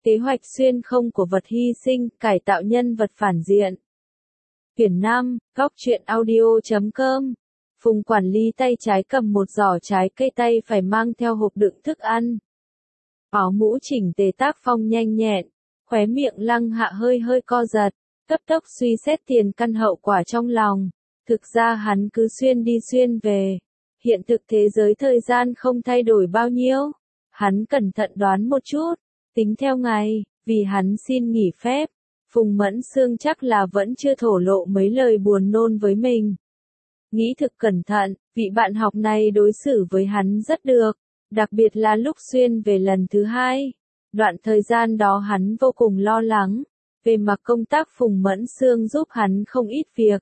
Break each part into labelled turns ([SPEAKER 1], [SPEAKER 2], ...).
[SPEAKER 1] Kế hoạch xuyên không của vật hy sinh, cải tạo nhân vật phản diện. Quyển 5, góc truyện audio.com. Phùng quản lý tay trái cầm một giỏ trái cây, tay phải mang theo hộp đựng thức ăn. Áo mũ chỉnh tề, tác phong nhanh nhẹn, khóe miệng Lăng Hạ hơi hơi co giật, cấp tốc suy xét tiền căn hậu quả trong lòng. Thực ra hắn cứ xuyên đi xuyên về. Hiện thực thế giới thời gian không thay đổi bao nhiêu. Hắn cẩn thận đoán một chút, tính theo ngày, vì hắn xin nghỉ phép. Phùng Mẫn Sương chắc là vẫn chưa thổ lộ mấy lời buồn nôn với mình. Nghĩ thực cẩn thận, vị bạn học này đối xử với hắn rất được, đặc biệt là lúc xuyên về lần thứ hai. Đoạn thời gian đó hắn vô cùng lo lắng. Về mặt công tác Phùng Mẫn Sương giúp hắn không ít việc.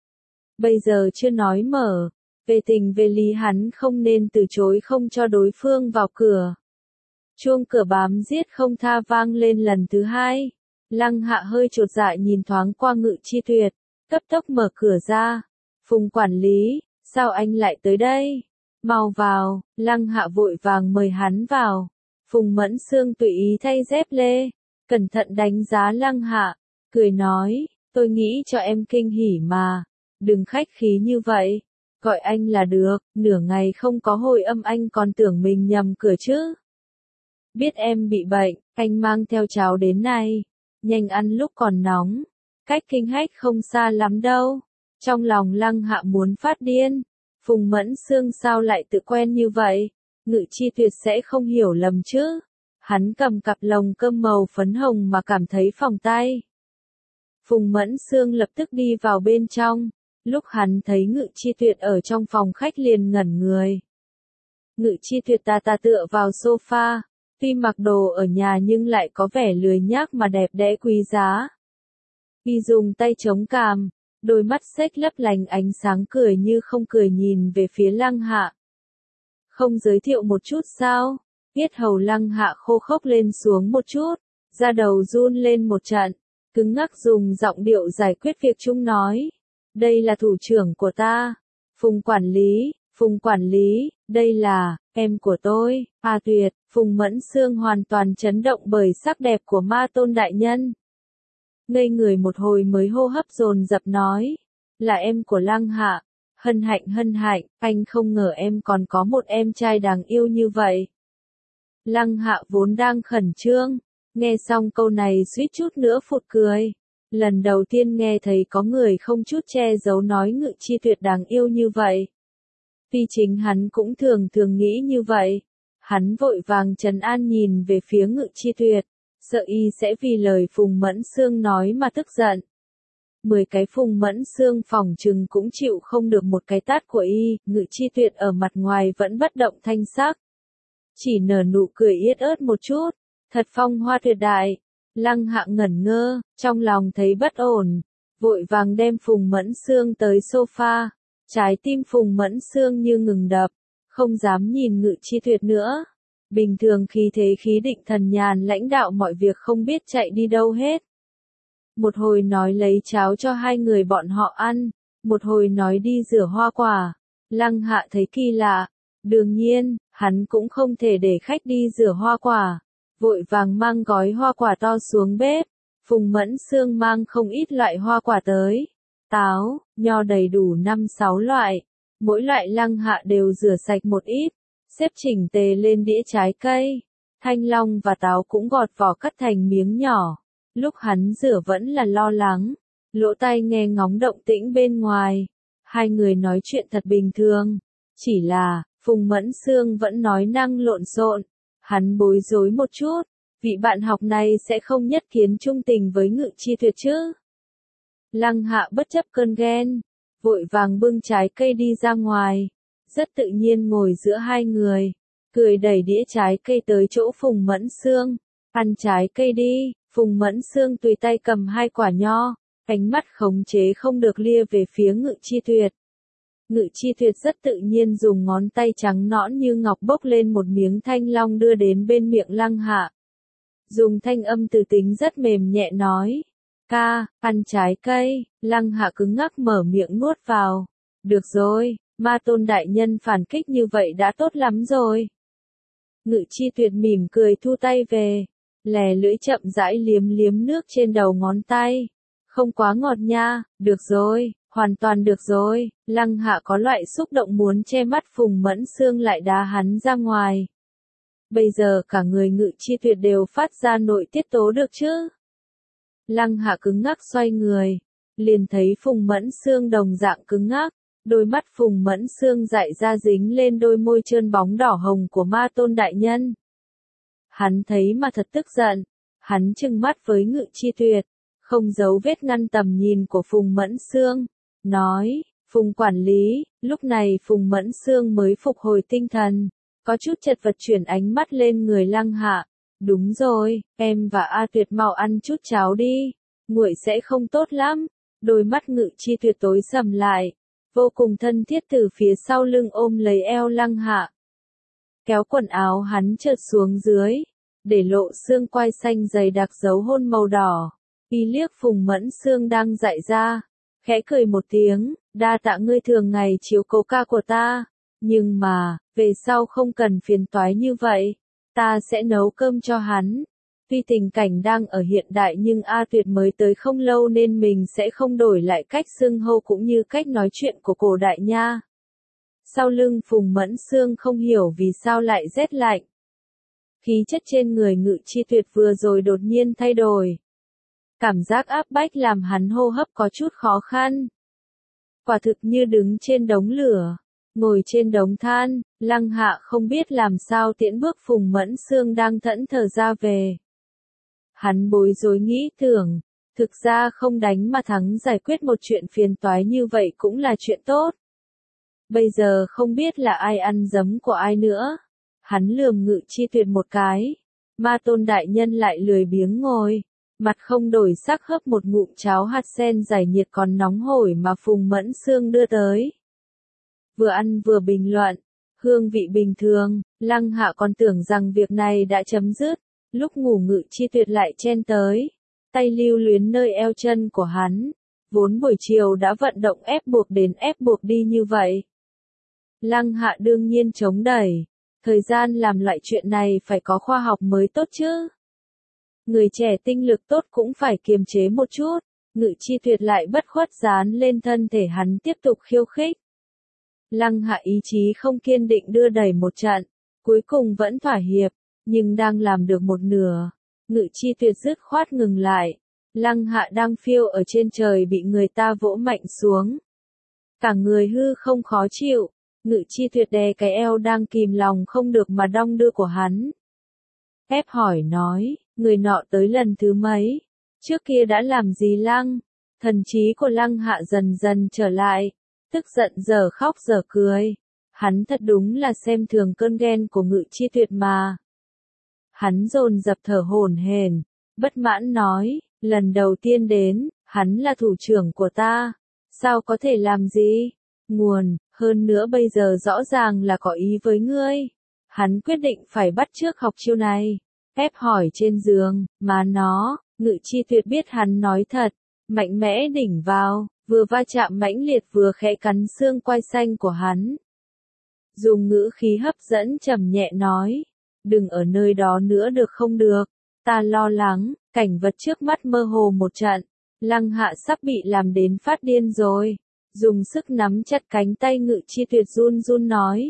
[SPEAKER 1] Bây giờ chưa nói mở, về tình về lý hắn không nên từ chối không cho đối phương vào cửa. Chuông cửa bám giết không tha vang lên lần thứ hai. Lăng Hạ hơi chột dạ nhìn thoáng qua Ngự Chi Tuyệt, cấp tốc mở cửa ra. Phùng quản lý, sao anh lại tới đây? Mau vào. Lăng Hạ vội vàng mời hắn vào. Phùng Mẫn Sương tùy ý thay dép lê, cẩn thận đánh giá Lăng Hạ, cười nói, tôi nghĩ cho em kinh hỉ mà, đừng khách khí như vậy, gọi anh là được, nửa ngày không có hồi âm anh còn tưởng mình nhầm cửa chứ. Biết em bị bệnh, anh mang theo cháo đến này, nhanh ăn lúc còn nóng, cách Kinh Hách không xa lắm đâu. Trong lòng Lăng Hạ muốn phát điên, Phùng Mẫn Sương sao lại tự quen như vậy, Ngự Chi Tuyệt sẽ không hiểu lầm chứ. Hắn cầm cặp lồng cơm màu phấn hồng mà cảm thấy phỏng tay. Phùng Mẫn Sương lập tức đi vào bên trong, lúc hắn thấy Ngự Chi Tuyệt ở trong phòng khách liền ngẩn người. Ngự Chi Tuyệt ta tựa vào sofa, tuy mặc đồ ở nhà nhưng lại có vẻ lười nhác mà đẹp đẽ quý giá. Y dùng tay chống cằm, đôi mắt xếch lấp lánh ánh sáng cười như không cười nhìn về phía Lăng Hạ. Không giới thiệu một chút sao? Yết hầu Lăng Hạ khô khốc lên xuống một chút, da đầu run lên một trận, cứng ngắc dùng giọng điệu giải quyết việc chung nói. Đây là thủ trưởng của ta. Phùng quản lý, đây là, em của tôi, Tuyệt. Phùng Mẫn Sương hoàn toàn chấn động bởi sắc đẹp của Ma Tôn đại nhân. Ngây người một hồi mới hô hấp dồn dập nói, là em của Lăng Hạ. Hân hạnh, anh không ngờ em còn có một em trai đáng yêu như vậy. Lăng Hạ vốn đang khẩn trương, nghe xong câu này suýt chút nữa phụt cười. Lần đầu tiên nghe thấy có người không chút che giấu nói Ngự Chi Tuyệt đáng yêu như vậy. Tuy chính hắn cũng thường nghĩ như vậy. Hắn vội vàng trấn an nhìn về phía Ngự Chi Tuyệt, sợ y sẽ vì lời Phùng Mẫn Sương nói mà tức giận. 10 cái Phùng Mẫn Sương phỏng chừng cũng chịu không được một cái tát của y. Ngự Chi Tuyệt ở mặt ngoài vẫn bất động thanh sắc, chỉ nở nụ cười yết ớt một chút, thật phong hoa tuyệt đại. Lăng Hạ ngẩn ngơ, trong lòng thấy bất ổn, vội vàng đem Phùng Mẫn Sương tới sofa. Trái tim Phùng Mẫn Sương như ngừng đập, không dám nhìn Ngự Chi Tuyệt nữa. Bình thường khí thế khí định thần nhàn lãnh đạo mọi việc không biết chạy đi đâu hết. Một hồi nói lấy cháo cho hai người bọn họ ăn, một hồi nói đi rửa hoa quả. Lăng Hạ thấy kỳ lạ, đương nhiên, hắn cũng không thể để khách đi rửa hoa quả. Vội vàng mang gói hoa quả to xuống bếp. Phùng Mẫn Sương mang không ít loại hoa quả tới. Táo, nho đầy đủ 5-6 loại. Mỗi loại Lăng Hạ đều rửa sạch một ít, xếp chỉnh tề lên đĩa trái cây. Thanh long và táo cũng gọt vỏ cắt thành miếng nhỏ. Lúc hắn rửa vẫn là lo lắng, lỗ tai nghe ngóng động tĩnh bên ngoài. Hai người nói chuyện thật bình thường. Chỉ là, Phùng Mẫn Sương vẫn nói năng lộn xộn. Hắn bối rối một chút, vị bạn học này sẽ không nhất kiến trung tình với Ngự Chi Tuyệt chứ. Lăng Hạ bất chấp cơn ghen, vội vàng bưng trái cây đi ra ngoài, rất tự nhiên ngồi giữa hai người, cười đẩy đĩa trái cây tới chỗ Phùng Mẫn Sương. Ăn trái cây đi. Phùng Mẫn Sương tùy tay cầm 2 quả nho, ánh mắt khống chế không được lia về phía Ngự Chi Tuyệt. Ngự Chi Tuyệt rất tự nhiên dùng ngón tay trắng nõn như ngọc bốc lên một miếng thanh long đưa đến bên miệng Lăng Hạ. Dùng thanh âm từ tính rất mềm nhẹ nói, ca, ăn trái cây. Lăng Hạ cứng ngắc mở miệng nuốt vào. Được rồi, Ma Tôn đại nhân phản kích như vậy đã tốt lắm rồi. Ngự Chi Tuyệt mỉm cười thu tay về. lè lưỡi chậm rãi liếm liếm nước trên đầu ngón tay. Không quá ngọt nha, được rồi, hoàn toàn được rồi. Lăng Hạ có loại xúc động muốn che mắt Phùng Mẫn Sương lại đá hắn ra ngoài. Bây giờ cả người Ngự Chi Tuyệt đều phát ra nội tiết tố được chứ. Lăng Hạ cứng ngắc xoay người, liền thấy Phùng Mẫn Sương đồng dạng cứng ngắc, đôi mắt Phùng Mẫn Sương dại ra dính lên đôi môi trơn bóng đỏ hồng của Ma Tôn đại nhân. Hắn thấy mà thật tức giận, hắn trừng mắt với Ngự Chi Tuyệt, không giấu vết ngăn tầm nhìn của Phùng Mẫn Sương, nói, Phùng quản lý. Lúc này Phùng Mẫn Sương mới phục hồi tinh thần, có chút chật vật chuyển ánh mắt lên người Lăng Hạ. Đúng rồi, em và A Tuyệt mau ăn chút cháo đi, nguội sẽ không tốt lắm. Đôi mắt Ngự Chi Tuyệt tối sầm lại, vô cùng thân thiết từ phía sau lưng ôm lấy eo Lăng Hạ, kéo quần áo hắn trượt xuống dưới, để lộ xương quai xanh dày đặc dấu hôn màu đỏ. Y liếc Phùng Mẫn Sương đang dại ra, khẽ cười một tiếng, đa tạ ngươi thường ngày chiếu cố ca của ta, nhưng mà, về sau không cần phiền toái như vậy, ta sẽ nấu cơm cho hắn. Tuy tình cảnh đang ở hiện đại nhưng A Tuyệt mới tới không lâu nên mình sẽ không đổi lại cách xưng hô cũng như cách nói chuyện của cổ đại nha. Sau lưng Phùng Mẫn Sương không hiểu vì sao lại rét lạnh. Khí chất trên người Ngự Chi Tuyệt vừa rồi đột nhiên thay đổi. Cảm giác áp bách làm hắn hô hấp có chút khó khăn. Quả thực như đứng trên đống lửa, ngồi trên đống than. Lăng Hạ không biết làm sao tiễn bước Phùng Mẫn Sương đang thẫn thờ ra về. Hắn bối rối nghĩ tưởng, thực ra không đánh mà thắng giải quyết một chuyện phiền toái như vậy cũng là chuyện tốt. Bây giờ không biết là ai ăn giấm của ai nữa. Hắn lườm Ngự Chi Tuyệt một cái. Ma Tôn đại nhân lại lười biếng ngồi, mặt không đổi sắc hớp một ngụm cháo hạt sen giải nhiệt còn nóng hổi mà Phùng Mẫn Sương đưa tới. Vừa ăn vừa bình luận, hương vị bình thường. Lăng Hạ còn tưởng rằng việc này đã chấm dứt. Lúc ngủ Ngự Chi Tuyệt lại chen tới, tay lưu luyến nơi eo chân của hắn. Vốn buổi chiều đã vận động ép buộc đi như vậy. Lăng Hạ đương nhiên chống đẩy. Thời gian làm loại chuyện này phải có khoa học mới tốt chứ. Người trẻ tinh lực tốt cũng phải kiềm chế một chút. Ngự Chi Tuyệt lại bất khuất dán lên thân thể hắn tiếp tục khiêu khích. Lăng Hạ ý chí không kiên định đưa đẩy một trận, cuối cùng vẫn thỏa hiệp, nhưng đang làm được một nửa, Ngự Chi Tuyệt dứt khoát ngừng lại. Lăng Hạ đang phiêu ở trên trời bị người ta vỗ mạnh xuống. Cả người hư không khó chịu, Ngự Chi Tuyệt đè cái eo đang kìm lòng không được mà đong đưa của hắn. Ép hỏi nói, người nọ tới lần thứ mấy? Trước kia đã làm gì Lăng? Thần trí của Lăng Hạ dần dần trở lại, tức giận giờ khóc giờ cười. Hắn thật đúng là xem thường cơn ghen của Ngự Chi Tuyệt mà. Hắn dồn dập thở hổn hển, bất mãn nói, lần đầu tiên đến, hắn là thủ trưởng của ta, sao có thể làm gì? Nguồn, hơn nữa bây giờ rõ ràng là có ý với ngươi. Hắn quyết định phải bắt chước học chiêu này. Ép hỏi trên giường, mà nó, Ngự Chi Tuyệt biết hắn nói thật, mạnh mẽ đỉnh vào, vừa va chạm mãnh liệt vừa khẽ cắn xương quai xanh của hắn. Dùng ngữ khí hấp dẫn trầm nhẹ nói, đừng ở nơi đó nữa được không được, ta lo lắng. Cảnh vật trước mắt mơ hồ một trận, Lăng Hạ sắp bị làm đến phát điên rồi. Dùng sức nắm chặt cánh tay Ngự Chi Tuyệt run run nói.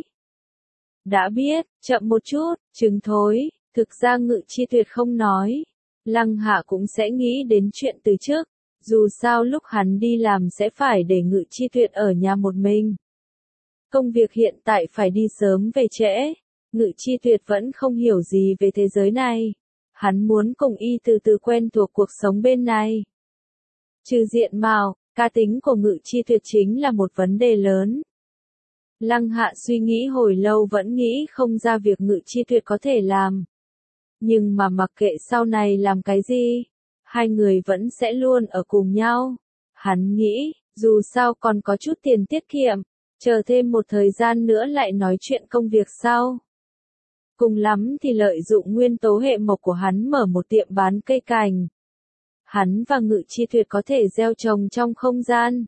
[SPEAKER 1] Đã biết, chậm một chút, trứng thối. Thực ra Ngự Chi Tuyệt không nói. Lăng Hạ cũng sẽ nghĩ đến chuyện từ trước. Dù sao lúc hắn đi làm sẽ phải để Ngự Chi Tuyệt ở nhà một mình. Công việc hiện tại phải đi sớm về trễ. Ngự Chi Tuyệt vẫn không hiểu gì về thế giới này. Hắn muốn cùng y từ từ quen thuộc cuộc sống bên này. Trừ diện mạo, cá tính của Ngự Chi Tuyệt chính là một vấn đề lớn. Lăng Hạ suy nghĩ hồi lâu vẫn nghĩ không ra việc Ngự Chi Tuyệt có thể làm. Nhưng mà mặc kệ sau này làm cái gì, hai người vẫn sẽ luôn ở cùng nhau. Hắn nghĩ, dù sao còn có chút tiền tiết kiệm, chờ thêm một thời gian nữa lại nói chuyện công việc sau. Cùng lắm thì lợi dụng nguyên tố hệ mộc của hắn mở một tiệm bán cây cảnh. Hắn và Ngự Chi Tuyệt có thể gieo trồng trong không gian,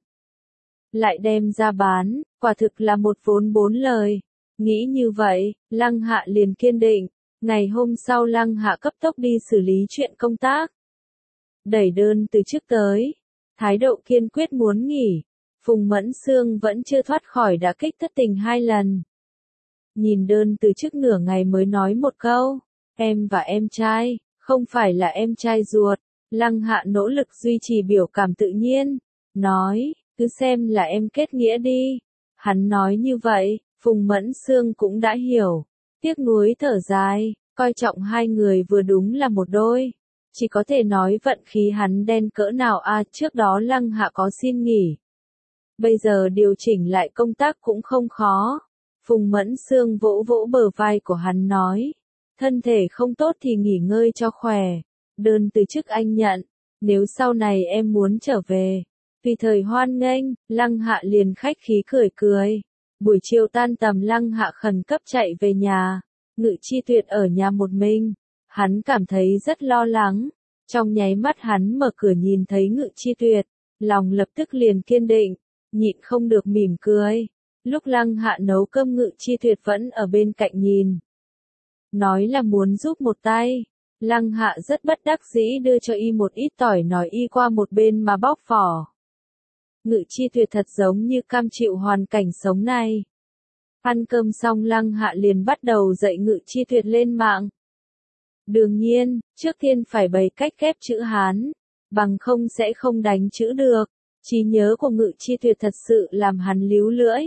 [SPEAKER 1] lại đem ra bán, quả thực là một vốn bốn lời. Nghĩ như vậy, Lăng Hạ liền kiên định, Ngày hôm sau Lăng Hạ cấp tốc đi xử lý chuyện công tác. Đẩy đơn từ chức tới. Thái độ kiên quyết muốn nghỉ. Phùng Mẫn Sương vẫn chưa thoát khỏi đả kích thất tình 2 lần. Nhìn đơn từ chức nửa ngày mới nói một câu. Em và em trai, không phải là em trai ruột. Lăng Hạ nỗ lực duy trì biểu cảm tự nhiên. Nói, cứ xem là em kết nghĩa đi. Hắn nói như vậy, Phùng Mẫn Sương cũng đã hiểu. Tiếc nuối thở dài, coi trọng hai người vừa đúng là một đôi. Chỉ có thể nói vận khí hắn đen cỡ nào trước đó Lăng Hạ có xin nghỉ. Bây giờ điều chỉnh lại công tác cũng không khó. Phùng Mẫn Sương vỗ vỗ bờ vai của hắn nói. Thân thể không tốt thì nghỉ ngơi cho khỏe. Đơn từ chức anh nhận. Nếu sau này em muốn trở về. Vì thời hoan nghênh, Lăng Hạ liền khách khí cười cười. Buổi chiều tan tầm Lăng Hạ khẩn cấp chạy về nhà. Ngự Chi Tuyệt ở nhà một mình. Hắn cảm thấy rất lo lắng. Trong nháy mắt hắn mở cửa nhìn thấy Ngự Chi Tuyệt. Lòng lập tức liền kiên định. Nhịn không được mỉm cười. Lúc Lăng Hạ nấu cơm Ngự Chi Tuyệt vẫn ở bên cạnh nhìn. Nói là muốn giúp một tay. Lăng Hạ rất bất đắc dĩ đưa cho y một ít tỏi nói y qua một bên mà bóc vỏ. Ngự Chi Tuyệt thật giống như cam chịu hoàn cảnh sống này. Ăn cơm xong Lăng Hạ liền bắt đầu dạy Ngự Chi Tuyệt lên mạng. Đương nhiên, trước tiên phải bày cách ghép chữ Hán, bằng không sẽ không đánh chữ được. Trí nhớ của Ngự Chi Tuyệt thật sự làm hắn líu lưỡi.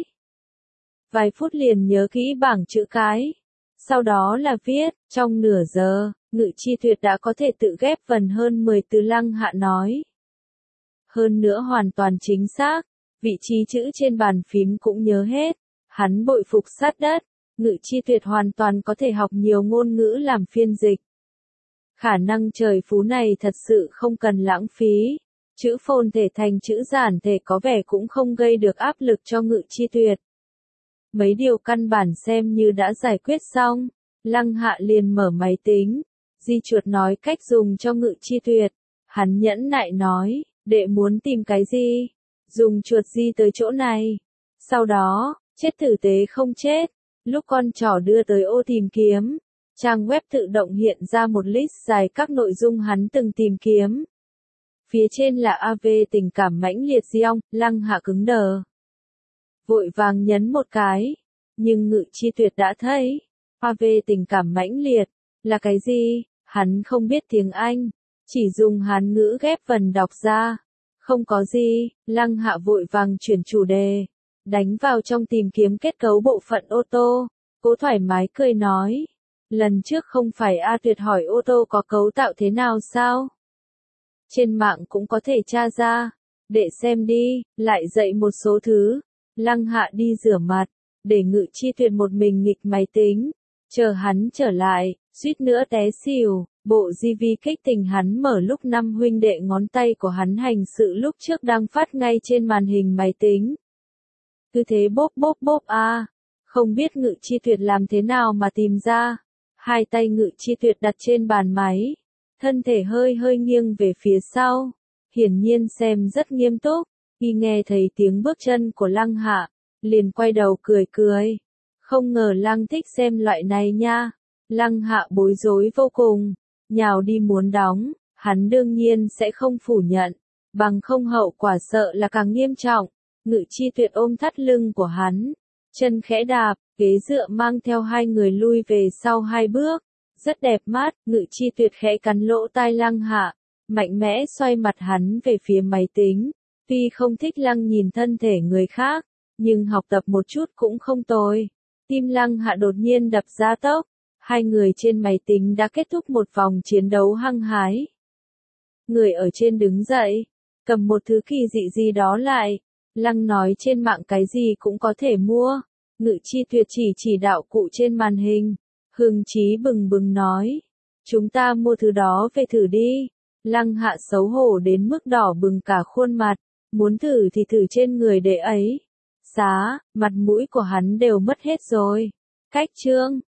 [SPEAKER 1] Vài phút liền nhớ kỹ bảng chữ cái. Sau đó là viết, trong nửa giờ, Ngự Chi Tuyệt đã có thể tự ghép vần hơn 10 từ. Lăng Hạ nói. Hơn nữa hoàn toàn chính xác, vị trí chữ trên bàn phím cũng nhớ hết. Hắn bội phục sát đất, Ngự Chi Tuyệt hoàn toàn có thể học nhiều ngôn ngữ làm phiên dịch. Khả năng trời phú này thật sự không cần lãng phí. Chữ phồn thể thành chữ giản thể có vẻ cũng không gây được áp lực cho Ngự Chi Tuyệt. Mấy điều căn bản xem như đã giải quyết xong. Lăng Hạ liền mở máy tính. Di chuột nói cách dùng cho Ngự Chi Tuyệt. Hắn nhẫn nại nói, đệ muốn tìm cái gì? Dùng chuột di tới chỗ này. Sau đó, chết tử tế không chết. Lúc con trỏ đưa tới ô tìm kiếm, trang web tự động hiện ra một list dài các nội dung hắn từng tìm kiếm. Phía trên là AV tình cảm mãnh liệt Diong. Lăng Hạ cứng đờ. Vội vàng nhấn một cái. Nhưng Ngự Chi Tuyệt đã thấy. AV tình cảm mãnh liệt. Là cái gì? Hắn không biết tiếng Anh. Chỉ dùng Hán ngữ ghép vần đọc ra. Không có gì. Lăng Hạ vội vàng chuyển chủ đề. Đánh vào trong tìm kiếm kết cấu bộ phận ô tô. Cô thoải mái cười nói. Lần trước không phải A Tuyệt hỏi ô tô có cấu tạo thế nào sao? Trên mạng cũng có thể tra ra. Để xem đi, lại dạy một số thứ. Lăng Hạ đi rửa mặt. Để Ngự Chi Tuyệt một mình nghịch máy tính. Chờ hắn trở lại, suýt nữa té xỉu. Bộ GV kích tình hắn mở lúc 5 huynh đệ ngón tay của hắn hành sự lúc trước đang phát ngay trên màn hình máy tính. Cứ thế bốp bốp bốp không biết Ngự Chi Tuyệt làm thế nào mà tìm ra. Hai tay Ngự Chi Tuyệt đặt trên bàn máy. Thân thể hơi hơi nghiêng về phía sau. Hiển nhiên xem rất nghiêm túc. Y nghe thấy tiếng bước chân của Lăng Hạ. Liền quay đầu cười cười. Không ngờ Lăng thích xem loại này nha. Lăng Hạ bối rối vô cùng. Nhào đi muốn đóng. Hắn đương nhiên sẽ không phủ nhận. Bằng không hậu quả sợ là càng nghiêm trọng. Ngự Chi Tuyệt ôm thắt lưng của hắn. Chân khẽ đạp, ghế dựa mang theo hai người lui về sau 2 bước. Rất đẹp mắt, Ngự Chi Tuyệt khẽ cắn lỗ tai Lăng Hạ. Mạnh mẽ xoay mặt hắn về phía máy tính. Tuy không thích Lăng nhìn thân thể người khác, nhưng học tập một chút cũng không tồi. Tim Lăng Hạ đột nhiên đập ra tốc. Hai người trên máy tính đã kết thúc một vòng chiến đấu hăng hái. Người ở trên đứng dậy, cầm một thứ kỳ dị gì đó lại. Lăng nói trên mạng cái gì cũng có thể mua. Ngự Chi Tuyệt chỉ đạo cụ trên màn hình. Hưng chí bừng bừng nói. Chúng ta mua thứ đó về thử đi. Lăng Hạ xấu hổ đến mức đỏ bừng cả khuôn mặt. Muốn thử thì thử trên người đệ ấy. Mặt mũi của hắn đều mất hết rồi. Cách chương.